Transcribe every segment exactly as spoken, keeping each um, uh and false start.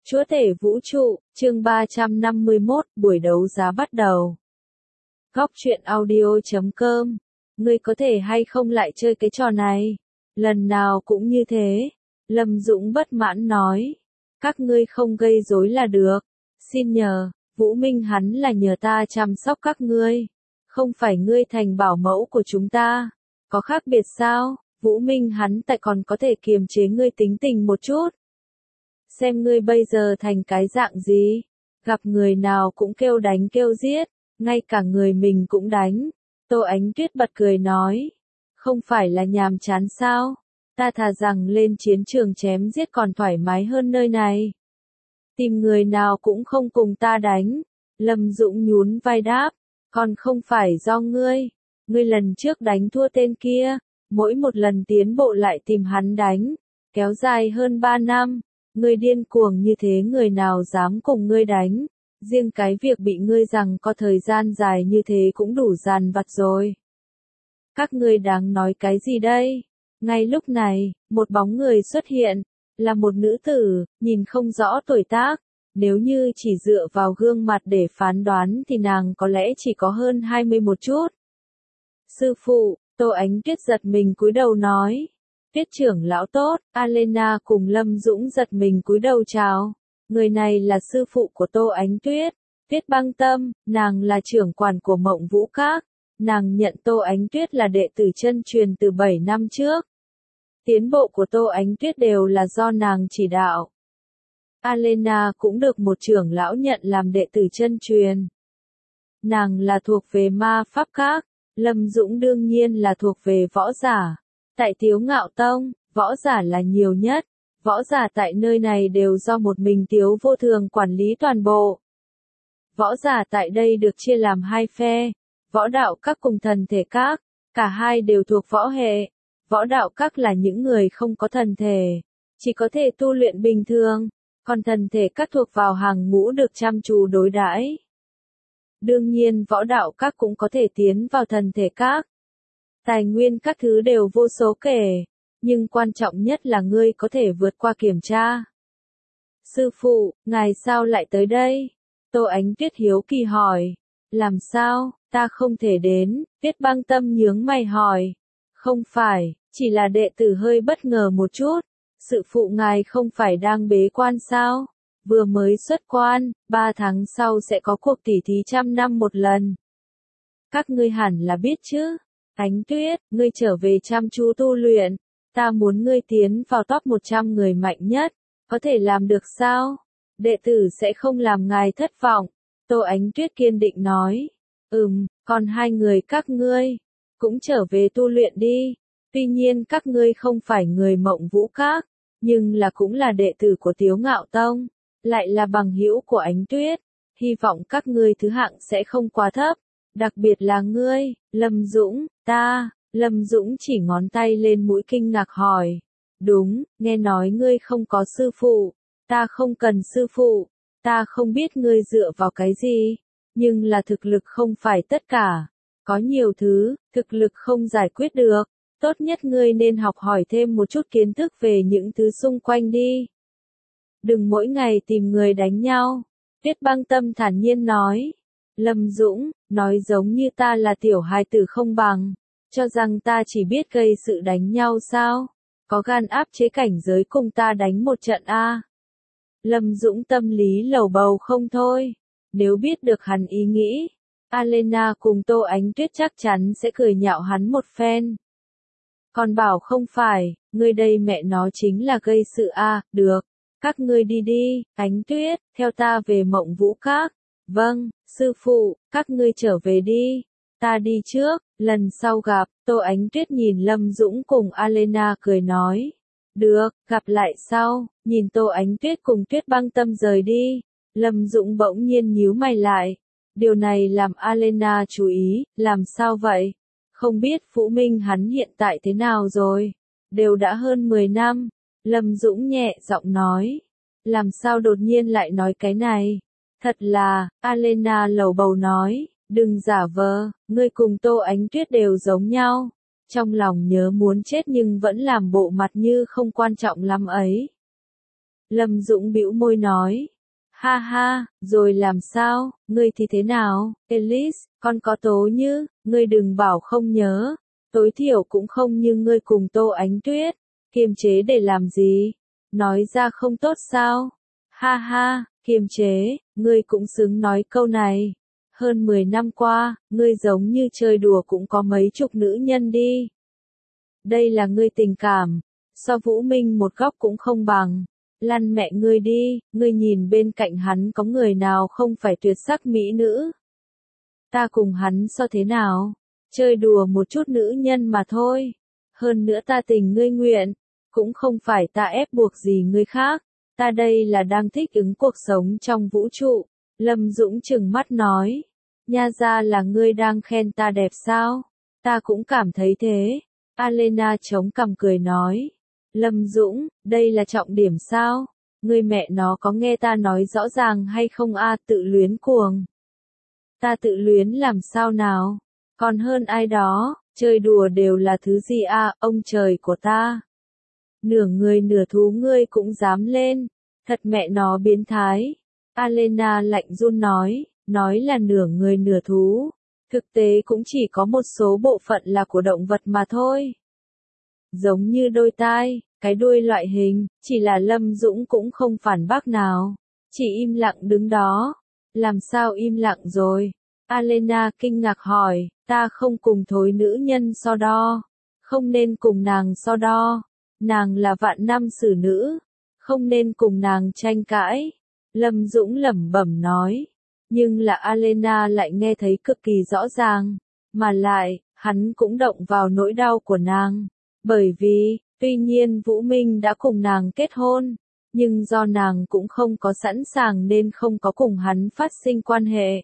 Chúa tể vũ trụ, chương ba trăm năm mươi mốt, buổi đấu giá bắt đầu. Góc truyện audio chấm com. Ngươi có thể hay không lại chơi cái trò này? Lần nào cũng như thế. Lâm Dũng bất mãn nói. Các ngươi không gây rối là được. Xin nhờ, Vũ Minh hắn là nhờ ta chăm sóc các ngươi. Không phải ngươi thành bảo mẫu của chúng ta. Có khác biệt sao? Vũ Minh hắn tại còn có thể kiềm chế ngươi tính tình một chút. Xem ngươi bây giờ thành cái dạng gì, gặp người nào cũng kêu đánh kêu giết, ngay cả người mình cũng đánh. Tô Ánh Tuyết bật cười nói, không phải là nhàm chán sao, ta thà rằng lên chiến trường chém giết còn thoải mái hơn nơi này. Tìm người nào cũng không cùng ta đánh. Lâm Dũng nhún vai đáp, còn không phải do ngươi, ngươi lần trước đánh thua tên kia, mỗi một lần tiến bộ lại tìm hắn đánh, kéo dài hơn ba năm. Ngươi điên cuồng như thế người nào dám cùng ngươi đánh, riêng cái việc bị ngươi rằng có thời gian dài như thế cũng đủ dằn vặt rồi. Các ngươi đang nói cái gì đây? Ngay lúc này, một bóng người xuất hiện, là một nữ tử, nhìn không rõ tuổi tác, nếu như chỉ dựa vào gương mặt để phán đoán thì nàng có lẽ chỉ có hơn hai mươi một chút. Sư phụ, Tô Ánh Tuyết giật mình cúi đầu nói. Tuyết trưởng lão tốt, Alena cùng Lâm Dũng giật mình cúi đầu chào. Người này là sư phụ của Tô Ánh Tuyết, Tuyết Băng Tâm, nàng là trưởng quản của Mộng Vũ Các. Nàng nhận Tô Ánh Tuyết là đệ tử chân truyền từ bảy năm trước. Tiến bộ của Tô Ánh Tuyết đều là do nàng chỉ đạo. Alena cũng được một trưởng lão nhận làm đệ tử chân truyền. Nàng là thuộc về ma pháp các, Lâm Dũng đương nhiên là thuộc về võ giả. Tại Tiếu Ngạo Tông, võ giả là nhiều nhất, võ giả tại nơi này đều do một mình Tiếu Vô Thường quản lý toàn bộ. Võ giả tại đây được chia làm hai phe, võ đạo các cùng thần thể các, cả hai đều thuộc võ hệ. Võ đạo các là những người không có thần thể, chỉ có thể tu luyện bình thường, còn thần thể các thuộc vào hàng ngũ được chăm chú đối đãi. Đương nhiên võ đạo các cũng có thể tiến vào thần thể các. Tài nguyên các thứ đều vô số kể, nhưng quan trọng nhất là ngươi có thể vượt qua kiểm tra. Sư phụ, ngài sao lại tới đây? Tô Ánh Tuyết hiếu kỳ hỏi. Làm sao, ta không thể đến, Tuyết Băng Tâm nhướng mày hỏi. Không phải, chỉ là đệ tử hơi bất ngờ một chút. Sư phụ ngài không phải đang bế quan sao? Vừa mới xuất quan, ba tháng sau sẽ có cuộc tỉ thí trăm năm một lần. Các ngươi hẳn là biết chứ? Ánh Tuyết, ngươi trở về chăm chú tu luyện, ta muốn ngươi tiến vào top một trăm người mạnh nhất, có thể làm được sao? Đệ tử sẽ không làm ngài thất vọng, Tô Ánh Tuyết kiên định nói. Ừm, còn hai người các ngươi, cũng trở về tu luyện đi, tuy nhiên các ngươi không phải người Mộng Vũ Các, nhưng là cũng là đệ tử của Tiếu Ngạo Tông, lại là bằng hữu của Ánh Tuyết, hy vọng các ngươi thứ hạng sẽ không quá thấp. Đặc biệt là ngươi, Lâm Dũng, ta, Lâm Dũng chỉ ngón tay lên mũi kinh ngạc hỏi. Đúng, nghe nói ngươi không có sư phụ, ta không cần sư phụ, ta không biết ngươi dựa vào cái gì, nhưng là thực lực không phải tất cả, có nhiều thứ, thực lực không giải quyết được, tốt nhất ngươi nên học hỏi thêm một chút kiến thức về những thứ xung quanh đi. Đừng mỗi ngày tìm người đánh nhau, Tuyết Băng Tâm thản nhiên nói. Lâm Dũng, nói giống như ta là tiểu hài tử không bằng, cho rằng ta chỉ biết gây sự đánh nhau sao, có gan áp chế cảnh giới cùng ta đánh một trận a. Lâm Dũng tâm lý lầu bầu không thôi, nếu biết được hắn ý nghĩ, Alena cùng Tô Ánh Tuyết chắc chắn sẽ cười nhạo hắn một phen. Còn bảo không phải, ngươi đây mẹ nó chính là gây sự a, được, các ngươi đi đi, Ánh Tuyết, theo ta về Mộng Vũ Các. Vâng, sư phụ, các ngươi trở về đi, ta đi trước, lần sau gặp. Tô Ánh Tuyết nhìn Lâm Dũng cùng Alena cười nói. Được, gặp lại sau, nhìn Tô Ánh Tuyết cùng Tuyết Băng Tâm rời đi, Lâm Dũng bỗng nhiên nhíu mày lại. Điều này làm Alena chú ý, làm sao vậy? Không biết Vũ Minh hắn hiện tại thế nào rồi? Đều đã hơn mười năm, Lâm Dũng nhẹ giọng nói. Làm sao đột nhiên lại nói cái này? Thật là, Alena lầu bầu nói, đừng giả vờ, ngươi cùng Tô Ánh Tuyết đều giống nhau. Trong lòng nhớ muốn chết nhưng vẫn làm bộ mặt như không quan trọng lắm ấy. Lâm Dũng bĩu môi nói. Ha ha, rồi làm sao, ngươi thì thế nào, Elise, con có tố như, ngươi đừng bảo không nhớ, tối thiểu cũng không như ngươi cùng Tô Ánh Tuyết, kiềm chế để làm gì, nói ra không tốt sao, ha ha, kiềm chế, ngươi cũng xứng nói câu này, hơn mười năm qua, ngươi giống như chơi đùa cũng có mấy chục nữ nhân đi. Đây là ngươi tình cảm, so Vũ Minh một góc cũng không bằng. Lăn mẹ ngươi đi, ngươi nhìn bên cạnh hắn có người nào không phải tuyệt sắc mỹ nữ. Ta cùng hắn so thế nào? Chơi đùa một chút nữ nhân mà thôi. Hơn nữa ta tình ngươi nguyện, cũng không phải ta ép buộc gì ngươi khác. Ta đây là đang thích ứng cuộc sống trong vũ trụ. Lâm Dũng trừng mắt nói. Nha ra là ngươi đang khen ta đẹp sao? Ta cũng cảm thấy thế. Alena chống cằm cười nói. Lâm Dũng, đây là trọng điểm sao? Ngươi mẹ nó có nghe ta nói rõ ràng hay không a, tự luyến cuồng. Ta tự luyến làm sao nào? Còn hơn ai đó, chơi đùa đều là thứ gì a, ông trời của ta. Nửa người nửa thú ngươi cũng dám lên, thật mẹ nó biến thái. Alena lạnh run nói, nói là nửa người nửa thú. Thực tế cũng chỉ có một số bộ phận là của động vật mà thôi. Giống như đôi tai, cái đuôi loại hình, chỉ là Lâm Dũng cũng không phản bác nào. Chỉ im lặng đứng đó. Làm sao im lặng rồi? Alena kinh ngạc hỏi, ta không cùng thối nữ nhân so đo. Không nên cùng nàng so đo. Nàng là vạn năm xử nữ. Không nên cùng nàng tranh cãi. Lâm Dũng lẩm bẩm nói. Nhưng là Alena lại nghe thấy cực kỳ rõ ràng. Mà lại, hắn cũng động vào nỗi đau của nàng. Bởi vì, tuy nhiên Vũ Minh đã cùng nàng kết hôn, nhưng do nàng cũng không có sẵn sàng nên không có cùng hắn phát sinh quan hệ.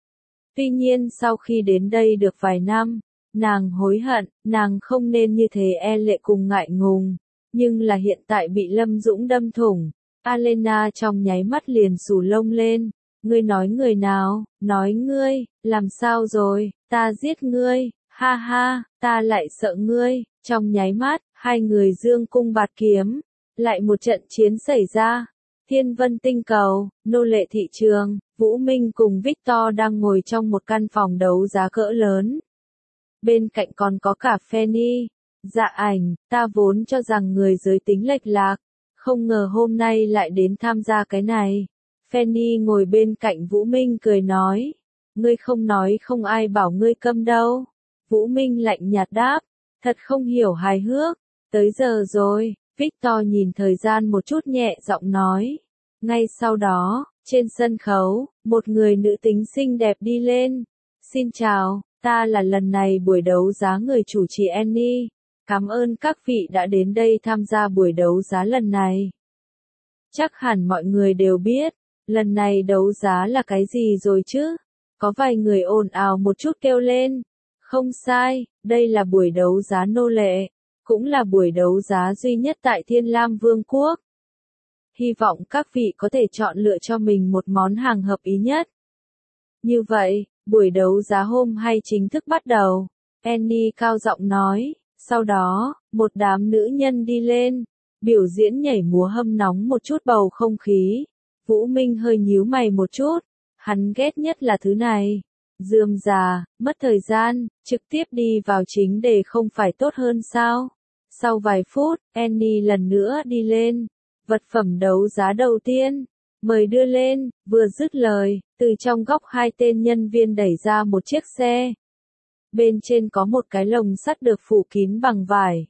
Tuy nhiên sau khi đến đây được vài năm, nàng hối hận, nàng không nên như thế e lệ cùng ngại ngùng, nhưng là hiện tại bị Lâm Dũng đâm thủng, Alena trong nháy mắt liền xù lông lên. Ngươi nói người nào, nói ngươi, làm sao rồi, ta giết ngươi, ha ha, ta lại sợ ngươi, trong nháy mắt, hai người dương cung bạt kiếm, lại một trận chiến xảy ra. Thiên Vân Tinh Cầu, nô lệ thị trường, Vũ Minh cùng Victor đang ngồi trong một căn phòng đấu giá cỡ lớn. Bên cạnh còn có cả Fanny. Dạ ảnh, ta vốn cho rằng người giới tính lệch lạc, không ngờ hôm nay lại đến tham gia cái này. Fanny ngồi bên cạnh Vũ Minh cười nói, ngươi không nói không ai bảo ngươi câm đâu. Vũ Minh lạnh nhạt đáp, thật không hiểu hài hước, tới giờ rồi. Victor nhìn thời gian một chút nhẹ giọng nói. Ngay sau đó, trên sân khấu, một người nữ tính xinh đẹp đi lên. Xin chào, ta là lần này buổi đấu giá người chủ trì Annie. Cảm ơn các vị đã đến đây tham gia buổi đấu giá lần này. Chắc hẳn mọi người đều biết, lần này đấu giá là cái gì rồi chứ? Có vài người ồn ào một chút kêu lên. Không sai, đây là buổi đấu giá nô lệ. Cũng là buổi đấu giá duy nhất tại Thiên Lam Vương quốc. Hy vọng các vị có thể chọn lựa cho mình một món hàng hợp ý nhất. Như vậy, buổi đấu giá hôm hay chính thức bắt đầu. Annie cao giọng nói, sau đó, một đám nữ nhân đi lên, biểu diễn nhảy múa hâm nóng một chút bầu không khí. Vũ Minh hơi nhíu mày một chút, hắn ghét nhất là thứ này. Rườm rà, mất thời gian, trực tiếp đi vào chính đề không phải tốt hơn sao? Sau vài phút, Annie lần nữa đi lên. Vật phẩm đấu giá đầu tiên, mời đưa lên, vừa dứt lời, từ trong góc hai tên nhân viên đẩy ra một chiếc xe. Bên trên có một cái lồng sắt được phủ kín bằng vải.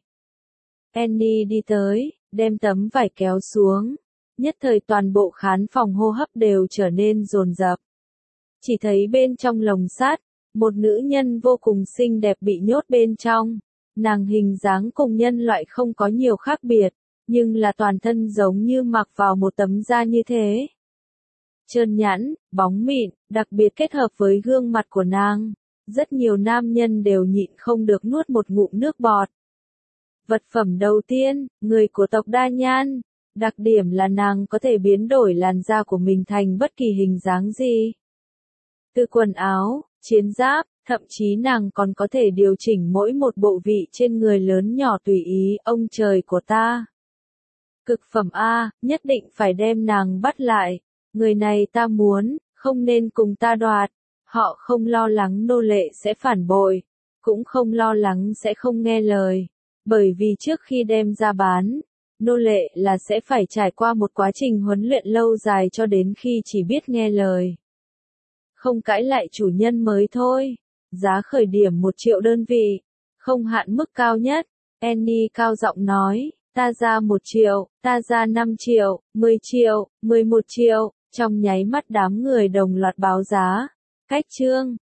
Annie đi tới, đem tấm vải kéo xuống. Nhất thời toàn bộ khán phòng hô hấp đều trở nên dồn dập. Chỉ thấy bên trong lồng sắt, một nữ nhân vô cùng xinh đẹp bị nhốt bên trong. Nàng hình dáng cùng nhân loại không có nhiều khác biệt, nhưng là toàn thân giống như mặc vào một tấm da như thế. Trơn nhẵn, bóng mịn, đặc biệt kết hợp với gương mặt của nàng. Rất nhiều nam nhân đều nhịn không được nuốt một ngụm nước bọt. Vật phẩm đầu tiên, người của tộc Đa Nhan. Đặc điểm là nàng có thể biến đổi làn da của mình thành bất kỳ hình dáng gì. Từ quần áo, chiến giáp, thậm chí nàng còn có thể điều chỉnh mỗi một bộ vị trên người lớn nhỏ tùy ý, ông trời của ta. Cực phẩm A, nhất định phải đem nàng bắt lại. Người này ta muốn, không nên cùng ta đoạt. Họ không lo lắng nô lệ sẽ phản bội, cũng không lo lắng sẽ không nghe lời. Bởi vì trước khi đem ra bán, nô lệ là sẽ phải trải qua một quá trình huấn luyện lâu dài cho đến khi chỉ biết nghe lời. Không cãi lại chủ nhân mới thôi. Giá khởi điểm một triệu đơn vị, không hạn mức cao nhất. Annie cao giọng nói, ta ra một triệu, ta ra năm triệu, mười triệu, mười một triệu. Trong nháy mắt đám người đồng loạt báo giá. Cách chương